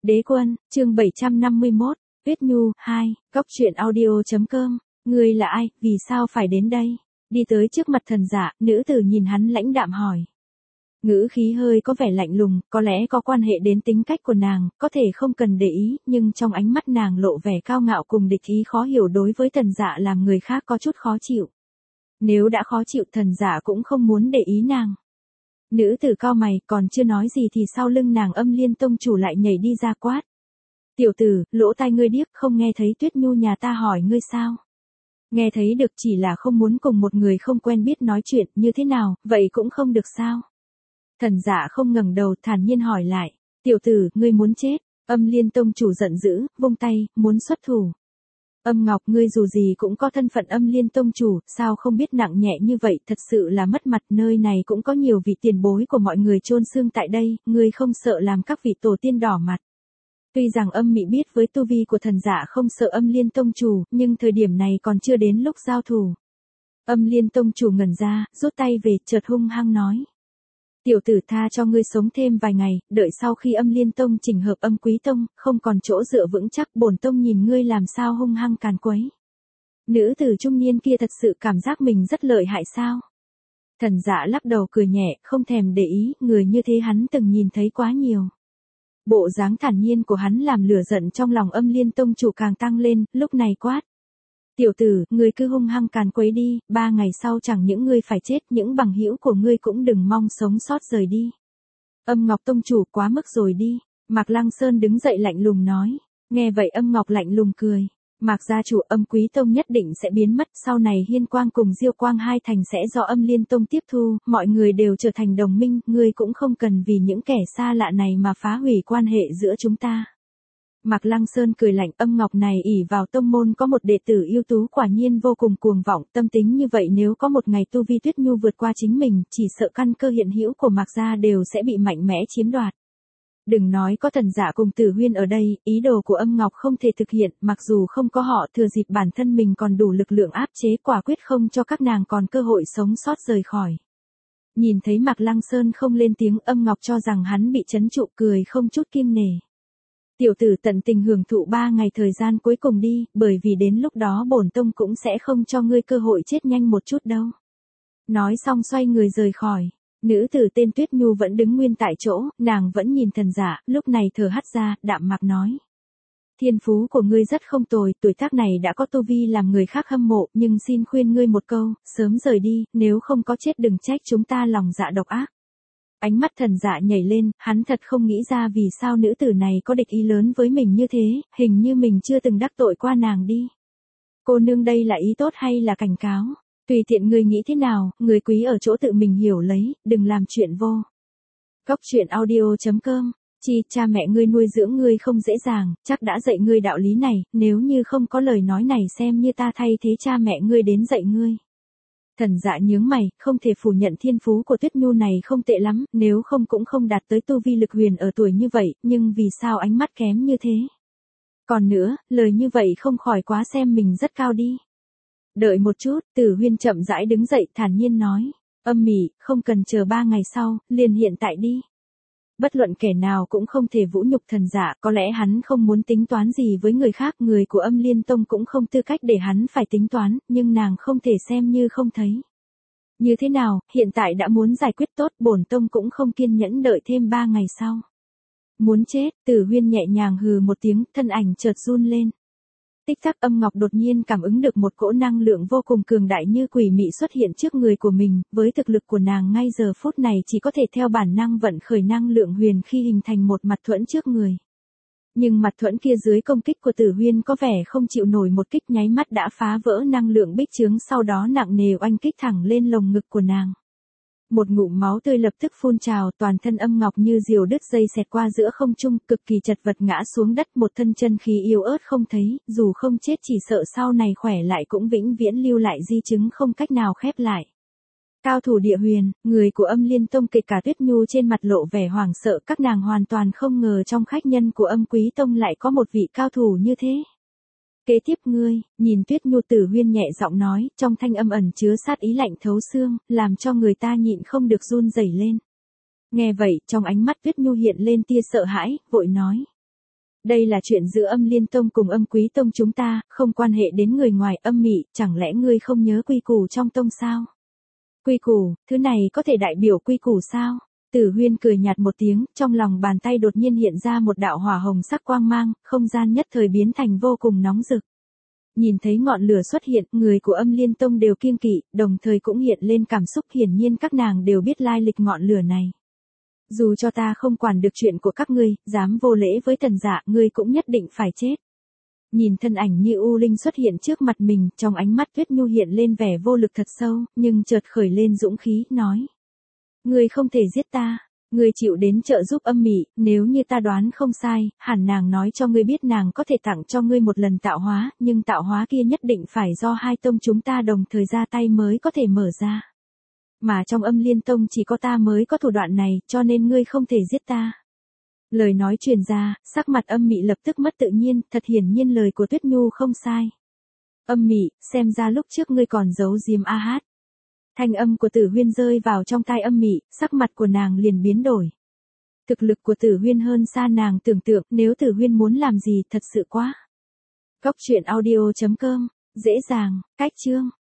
Đế quân, chương 751, Tuyết Nhu, 2, Góc truyện audio.com, ngươi là ai, vì sao phải đến đây? Đi tới trước mặt Thần Dạ, nữ tử nhìn hắn lãnh đạm hỏi. Ngữ khí hơi có vẻ lạnh lùng, có lẽ có quan hệ đến tính cách của nàng, có thể không cần để ý, nhưng trong ánh mắt nàng lộ vẻ cao ngạo cùng địch ý khó hiểu đối với Thần Dạ làm người khác có chút khó chịu. Nếu đã khó chịu Thần Dạ cũng không muốn để ý nàng. Nữ tử cao mày, còn chưa nói gì thì sau lưng nàng Âm Liên tông chủ lại nhảy đi ra quát. Tiểu tử, lỗ tai ngươi điếc, không nghe thấy Tuyết Nhu nhà ta hỏi ngươi sao? Nghe thấy được, chỉ là không muốn cùng một người không quen biết nói chuyện, như thế nào, vậy cũng không được sao? Thần Dạ không ngẩng đầu, thản nhiên hỏi lại. Tiểu tử, ngươi muốn chết? Âm Liên tông chủ giận dữ, vung tay, muốn xuất thủ. Âm Ngọc, ngươi dù gì cũng có thân phận Âm Liên tông chủ, sao không biết nặng nhẹ như vậy, thật sự là mất mặt, nơi này cũng có nhiều vị tiền bối của mọi người chôn xương tại đây, ngươi không sợ làm các vị tổ tiên đỏ mặt. Tuy rằng Âm Mị biết với tu vi của Thần Dạ không sợ Âm Liên tông chủ, nhưng thời điểm này còn chưa đến lúc giao thủ. Âm Liên tông chủ ngẩn ra, rút tay về, chợt hung hăng nói. Tiểu tử, tha cho ngươi sống thêm vài ngày, đợi sau khi Âm Liên tông chỉnh hợp Âm Quý tông, không còn chỗ dựa vững chắc, bổn tông nhìn ngươi làm sao hung hăng càn quấy. Nữ tử trung niên kia thật sự cảm giác mình rất lợi hại sao? Thần Dạ lắc đầu cười nhẹ, không thèm để ý, người như thế hắn từng nhìn thấy quá nhiều. Bộ dáng thản nhiên của hắn làm lửa giận trong lòng Âm Liên tông chủ càng tăng lên, lúc này quát. Tiểu tử, ngươi cứ hung hăng càn quấy đi, 3 ngày sau chẳng những ngươi phải chết, những bằng hữu của ngươi cũng đừng mong sống sót rời đi. Âm Ngọc tông chủ, quá mức rồi đi. Mạc Lăng Sơn đứng dậy lạnh lùng nói. Nghe vậy Âm Ngọc lạnh lùng cười. Mạc gia chủ, Âm Quý tông nhất định sẽ biến mất, sau này Hiên Quang cùng Diêu Quang hai thành sẽ do Âm Liên tông tiếp thu, mọi người đều trở thành đồng minh, ngươi cũng không cần vì những kẻ xa lạ này mà phá hủy quan hệ giữa chúng ta. Mạc Lăng Sơn cười lạnh, Âm Ngọc này ỷ vào tông môn có một đệ tử ưu tú, quả nhiên vô cùng cuồng vọng, tâm tính như vậy nếu có một ngày tu vi Tuyết Nhu vượt qua chính mình, chỉ sợ căn cơ hiện hữu của Mạc gia đều sẽ bị mạnh mẽ chiếm đoạt. Đừng nói có Thần Dạ cùng Tử Huyên ở đây, ý đồ của Âm Ngọc không thể thực hiện, mặc dù không có họ, thừa dịp bản thân mình còn đủ lực lượng áp chế, quả quyết không cho các nàng còn cơ hội sống sót rời khỏi. Nhìn thấy Mạc Lăng Sơn không lên tiếng, Âm Ngọc cho rằng hắn bị trấn trụ, cười không chút kiêng nể. Tiểu tử, tận tình hưởng thụ 3 ngày thời gian cuối cùng đi, bởi vì đến lúc đó bổn tông cũng sẽ không cho ngươi cơ hội chết nhanh một chút đâu. Nói xong xoay người rời khỏi. Nữ tử tên Tuyết Nhu vẫn đứng nguyên tại chỗ, nàng vẫn nhìn Thần Dạ, lúc này thở hắt ra, đạm mạc nói. Thiên phú của ngươi rất không tồi, tuổi tác này đã có tu vi làm người khác hâm mộ, nhưng xin khuyên ngươi một câu, sớm rời đi, nếu không có chết đừng trách chúng ta lòng dạ độc ác. Ánh mắt Thần Dạ nhảy lên, hắn thật không nghĩ ra vì sao nữ tử này có địch ý lớn với mình như thế, hình như mình chưa từng đắc tội qua nàng đi. Cô nương đây là ý tốt hay là cảnh cáo? Tùy tiện ngươi nghĩ thế nào, người quý ở chỗ tự mình hiểu lấy, đừng làm chuyện vô. Góc truyện audio.com, cha mẹ ngươi nuôi dưỡng ngươi không dễ dàng, chắc đã dạy ngươi đạo lý này, nếu như không có lời nói này xem như ta thay thế cha mẹ ngươi đến dạy ngươi. Thần Dạ nhướng mày, không thể phủ nhận thiên phú của Tuyết Nhu này không tệ lắm, nếu không cũng không đạt tới tu vi lực huyền ở tuổi như vậy, nhưng vì sao ánh mắt kém như thế? Còn nữa, lời như vậy không khỏi quá xem mình rất cao đi. Đợi một chút, Tử Huyên chậm rãi đứng dậy, thản nhiên nói. Âm Mị, không cần chờ 3 ngày sau, liền hiện tại đi. Bất luận kẻ nào cũng không thể vũ nhục Thần Dạ, có lẽ hắn không muốn tính toán gì với người khác, người của Âm Liên tông cũng không tư cách để hắn phải tính toán, nhưng nàng không thể xem như không thấy. Như thế nào, hiện tại đã muốn giải quyết tốt, bổn tông cũng không kiên nhẫn đợi thêm 3 ngày sau. Muốn chết, Tử Huyên nhẹ nhàng hừ một tiếng, thân ảnh chợt run lên. Tích tắc, Âm Ngọc đột nhiên cảm ứng được một cỗ năng lượng vô cùng cường đại như quỷ mị xuất hiện trước người của mình, với thực lực của nàng ngay giờ phút này chỉ có thể theo bản năng vận khởi năng lượng huyền khi hình thành một mặt thuẫn trước người. Nhưng mặt thuẫn kia dưới công kích của Tử Huyên có vẻ không chịu nổi một kích nháy mắt đã phá vỡ năng lượng bích chướng, sau đó nặng nề oanh kích thẳng lên lồng ngực của nàng. Một ngụm máu tươi lập tức phun trào, toàn thân Âm Ngọc như diều đứt dây xẹt qua giữa không trung, cực kỳ chật vật ngã xuống đất, một thân chân khí yếu ớt không thấy, dù không chết chỉ sợ sau này khỏe lại cũng vĩnh viễn lưu lại di chứng không cách nào khép lại. Cao thủ địa huyền, người của Âm Liên tông kể cả Tuyết Nhu trên mặt lộ vẻ hoảng sợ, các nàng hoàn toàn không ngờ trong khách nhân của Âm Quý tông lại có một vị cao thủ như thế. Kế tiếp ngươi, nhìn Tuyết Nhu, Tử Huyên nhẹ giọng nói, trong thanh âm ẩn chứa sát ý lạnh thấu xương, làm cho người ta nhịn không được run rẩy lên. Nghe vậy, trong ánh mắt Tuyết Nhu hiện lên tia sợ hãi, vội nói. Đây là chuyện giữa Âm Liên Tông cùng Âm Quý Tông chúng ta, không quan hệ đến người ngoài. Âm Mị, chẳng lẽ ngươi không nhớ quy củ trong tông sao? Quy củ, thứ này có thể đại biểu quy củ sao? Tử Huyên cười nhạt một tiếng, trong lòng bàn tay đột nhiên hiện ra một đạo hỏa hồng sắc quang mang, không gian nhất thời biến thành vô cùng nóng rực. Nhìn thấy ngọn lửa xuất hiện, người của Âm Liên Tông đều kiêng kỵ, đồng thời cũng hiện lên cảm xúc, hiển nhiên các nàng đều biết lai lịch ngọn lửa này. Dù cho ta không quản được chuyện của các ngươi, dám vô lễ với Tần Dạ, ngươi cũng nhất định phải chết. Nhìn thân ảnh như U Linh xuất hiện trước mặt mình, trong ánh mắt Tuyết Nhu hiện lên vẻ vô lực thật sâu, nhưng chợt khởi lên dũng khí, nói. Ngươi không thể giết ta, ngươi chịu đến trợ giúp Âm Mị, nếu như ta đoán không sai, hẳn nàng nói cho ngươi biết nàng có thể tặng cho ngươi một lần tạo hóa, nhưng tạo hóa kia nhất định phải do hai tông chúng ta đồng thời ra tay mới có thể mở ra. Mà trong Âm Liên Tông chỉ có ta mới có thủ đoạn này, cho nên ngươi không thể giết ta. Lời nói truyền ra, sắc mặt Âm Mị lập tức mất tự nhiên, thật hiển nhiên lời của Tuyết Nhu không sai. Âm Mị, xem ra lúc trước ngươi còn giấu giếm A Hát. Thanh âm của Tử Huyên rơi vào trong tai Âm Mị, sắc mặt của nàng liền biến đổi. Thực lực của Tử Huyên hơn xa nàng tưởng tượng, nếu Tử Huyên muốn làm gì thật sự quá. Cốc truyện audio.com, dễ dàng, cách chương.